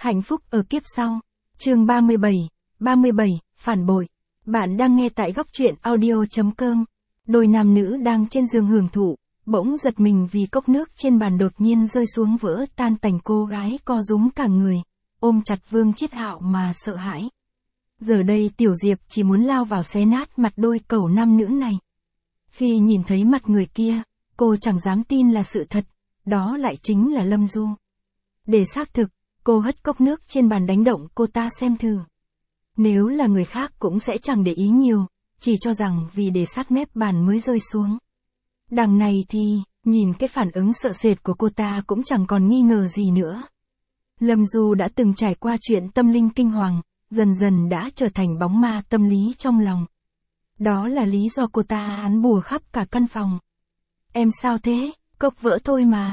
Hạnh phúc ở kiếp sau. Chương 37, phản bội. Bạn đang nghe tại góc truyện audio.com. Đôi nam nữ đang trên giường hưởng thụ, bỗng giật mình vì cốc nước trên bàn đột nhiên rơi xuống vỡ tan tành, cô gái co rúm cả người, ôm chặt Vương Chiết Hạo mà sợ hãi. Giờ đây Tiểu Diệp chỉ muốn lao vào xé nát mặt đôi cẩu nam nữ này. Khi nhìn thấy mặt người kia, cô chẳng dám tin là sự thật, đó lại chính là Lâm Du. Để xác thực, cô hất cốc nước trên bàn đánh động cô ta xem thử. Nếu là người khác cũng sẽ chẳng để ý nhiều, chỉ cho rằng vì để sát mép bàn mới rơi xuống. Đằng này thì, nhìn cái phản ứng sợ sệt của cô ta cũng chẳng còn nghi ngờ gì nữa. Lâm Du đã từng trải qua chuyện tâm linh kinh hoàng, dần dần đã trở thành bóng ma tâm lý trong lòng. Đó là lý do cô ta án bùa khắp cả căn phòng. Em sao thế, cốc vỡ thôi mà,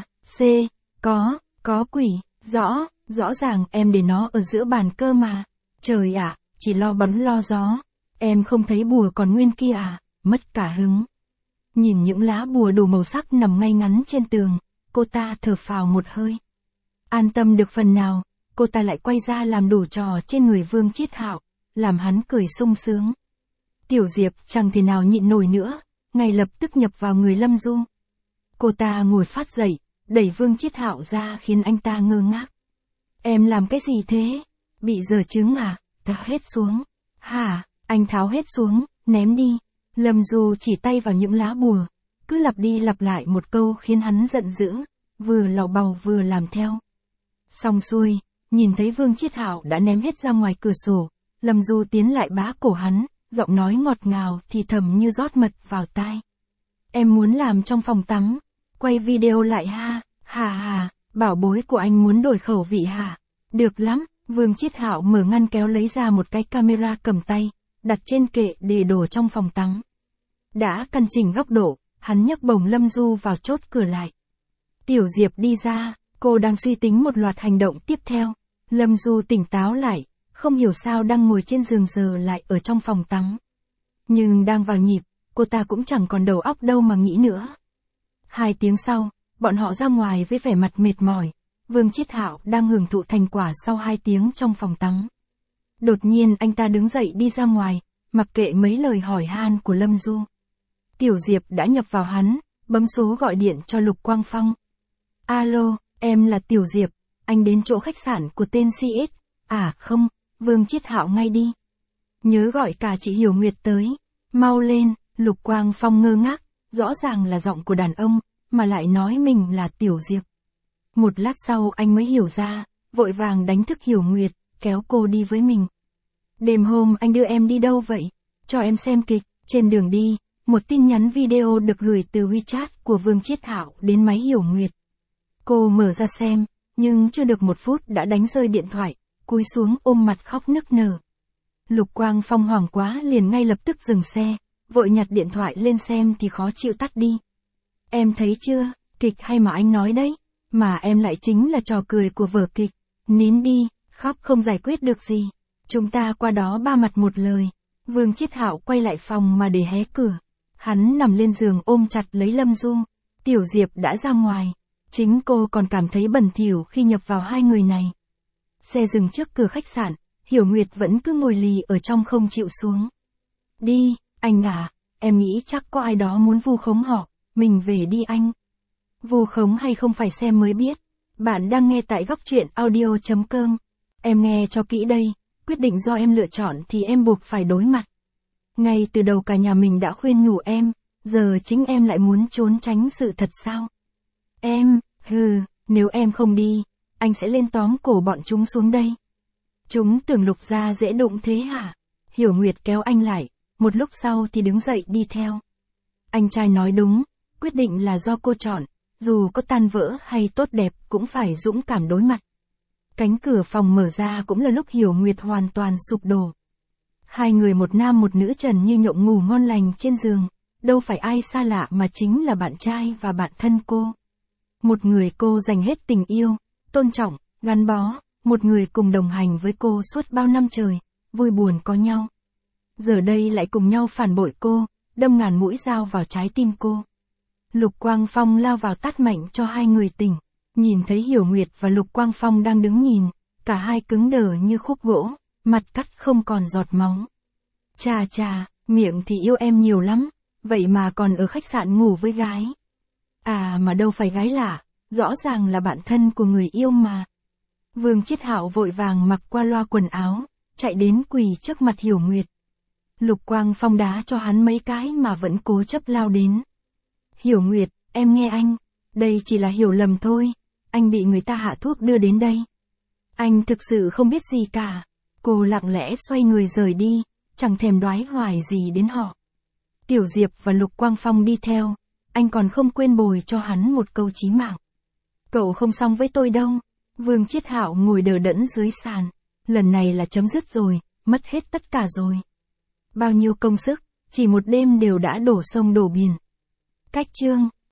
có quỷ, rõ ràng em để nó ở giữa bàn cơ mà. Trời ạ, chỉ lo bắn lo gió, em không thấy bùa còn nguyên kia à, mất cả hứng. Nhìn những lá bùa đủ màu sắc nằm ngay ngắn trên tường, cô ta thở phào một hơi. An tâm được phần nào, cô ta lại quay ra làm đủ trò trên người Vương Chiết Hạo, làm hắn cười sung sướng. Tiểu Diệp chẳng thể nào nhịn nổi nữa, ngay lập tức nhập vào người Lâm Du. Cô ta ngồi phát dậy, đẩy Vương Chiết Hạo ra khiến anh ta ngơ ngác. Em làm cái gì thế? Bị dở chứng à? Tháo hết xuống. Hả? Anh tháo hết xuống, ném đi. Lâm Du chỉ tay vào những lá bùa, cứ lặp đi lặp lại một câu khiến hắn giận dữ, vừa lầu bầu vừa làm theo. Xong xuôi, nhìn thấy Vương Chiết Hạo đã ném hết ra ngoài cửa sổ, Lâm Du tiến lại bá cổ hắn, giọng nói ngọt ngào thì thầm như rót mật vào tai. Em muốn làm trong phòng tắm, quay video lại ha, hà, bảo bối của anh muốn đổi khẩu vị hả? Được lắm, Vương Chiết Hạo mở ngăn kéo lấy ra một cái camera cầm tay, đặt trên kệ để đổ trong phòng tắm. Đã căn chỉnh góc độ, hắn nhấc bổng Lâm Du vào chốt cửa lại. Tiểu Diệp đi ra, cô đang suy tính một loạt hành động tiếp theo. Lâm Du tỉnh táo lại, không hiểu sao đang ngồi trên giường giờ lại ở trong phòng tắm. Nhưng đang vào nhịp, cô ta cũng chẳng còn đầu óc đâu mà nghĩ nữa. 2 tiếng sau, bọn họ ra ngoài với vẻ mặt mệt mỏi. Vương Chiết Hạo đang hưởng thụ thành quả sau 2 tiếng trong phòng tắm. Đột nhiên anh ta đứng dậy đi ra ngoài, mặc kệ mấy lời hỏi han của Lâm Du. Tiểu Diệp đã nhập vào hắn, bấm số gọi điện cho Lục Quang Phong. Alo, em là Tiểu Diệp, anh đến chỗ khách sạn của tên CS. À không, Vương Chiết Hạo ngay đi. Nhớ gọi cả chị Hiểu Nguyệt tới. Mau lên, Lục Quang Phong ngơ ngác, rõ ràng là giọng của đàn ông, mà lại nói mình là Tiểu Diệp. Một lát sau anh mới hiểu ra, vội vàng đánh thức Hiểu Nguyệt, kéo cô đi với mình. Đêm hôm anh đưa em đi đâu vậy? Cho em xem kịch. Trên đường đi, một tin nhắn video được gửi từ WeChat của Vương Chiết Hạo đến máy Hiểu Nguyệt. Cô mở ra xem, nhưng chưa được 1 phút đã đánh rơi điện thoại, cúi xuống ôm mặt khóc nức nở. Lục Quang Phong hoảng quá liền ngay lập tức dừng xe, vội nhặt điện thoại lên xem thì khó chịu tắt đi. Em thấy chưa, kịch hay mà anh nói đấy, mà em lại chính là trò cười của vở kịch. Nín đi, khóc không giải quyết được gì. Chúng ta qua đó 3 mặt một lời. Vương Chiết Hạo quay lại phòng mà để hé cửa. Hắn nằm lên giường ôm chặt lấy Lâm Du. Tiểu Diệp đã ra ngoài. Chính cô còn cảm thấy bẩn thỉu khi nhập vào 2 người này. Xe dừng trước cửa khách sạn, Hiểu Nguyệt vẫn cứ ngồi lì ở trong không chịu xuống. Đi, anh à, em nghĩ chắc có ai đó muốn vu khống họ, mình về đi anh. Vu khống hay không phải xem mới biết. Bạn đang nghe tại góc truyện audio.com. Em nghe cho kỹ đây, quyết định do em lựa chọn thì em buộc phải đối mặt. Ngay từ đầu cả nhà mình đã khuyên nhủ em, giờ chính em lại muốn trốn tránh sự thật sao? Em, nếu em không đi, anh sẽ lên tóm cổ bọn chúng xuống đây. Chúng tưởng Lục gia dễ đụng thế hả? Hiểu Nguyệt kéo anh lại, một lúc sau thì đứng dậy đi theo. Anh trai nói đúng, quyết định là do cô chọn, dù có tan vỡ hay tốt đẹp cũng phải dũng cảm đối mặt. Cánh cửa phòng mở ra cũng là lúc Hiểu Nguyệt hoàn toàn sụp đổ. 2 người một nam một nữ trần như nhộng ngủ ngon lành trên giường, đâu phải ai xa lạ mà chính là bạn trai và bạn thân cô. Một người cô dành hết tình yêu, tôn trọng, gắn bó, một người cùng đồng hành với cô suốt bao năm trời, vui buồn có nhau. Giờ đây lại cùng nhau phản bội cô, đâm ngàn mũi dao vào trái tim cô. Lục Quang Phong lao vào tát mạnh cho 2 người tỉnh. Nhìn thấy Hiểu Nguyệt và Lục Quang Phong đang đứng nhìn, Cả hai cứng đờ như khúc gỗ, mặt cắt không còn giọt máu. Chà chà, miệng thì yêu em nhiều lắm, vậy mà còn ở khách sạn ngủ với gái. À mà đâu phải gái lạ, rõ ràng là bạn thân của người yêu mà. Vương Chiết Hạo vội vàng mặc qua loa quần áo, chạy đến quỳ trước mặt Hiểu Nguyệt. Lục Quang Phong đá cho hắn mấy cái mà vẫn cố chấp lao đến. Hiểu Nguyệt, em nghe anh, đây chỉ là hiểu lầm thôi, anh bị người ta hạ thuốc đưa đến đây. Anh thực sự không biết gì cả. Cô lặng lẽ xoay người rời đi, chẳng thèm đoái hoài gì đến họ. Tiểu Diệp và Lục Quang Phong đi theo, anh còn không quên bồi cho hắn một câu chí mạng. Cậu không xong với tôi đâu. Vương Chiết Hạo ngồi đờ đẫn dưới sàn. Lần này là chấm dứt rồi, mất hết tất cả rồi. Bao nhiêu công sức, chỉ một đêm đều đã đổ sông đổ biển. Cách chương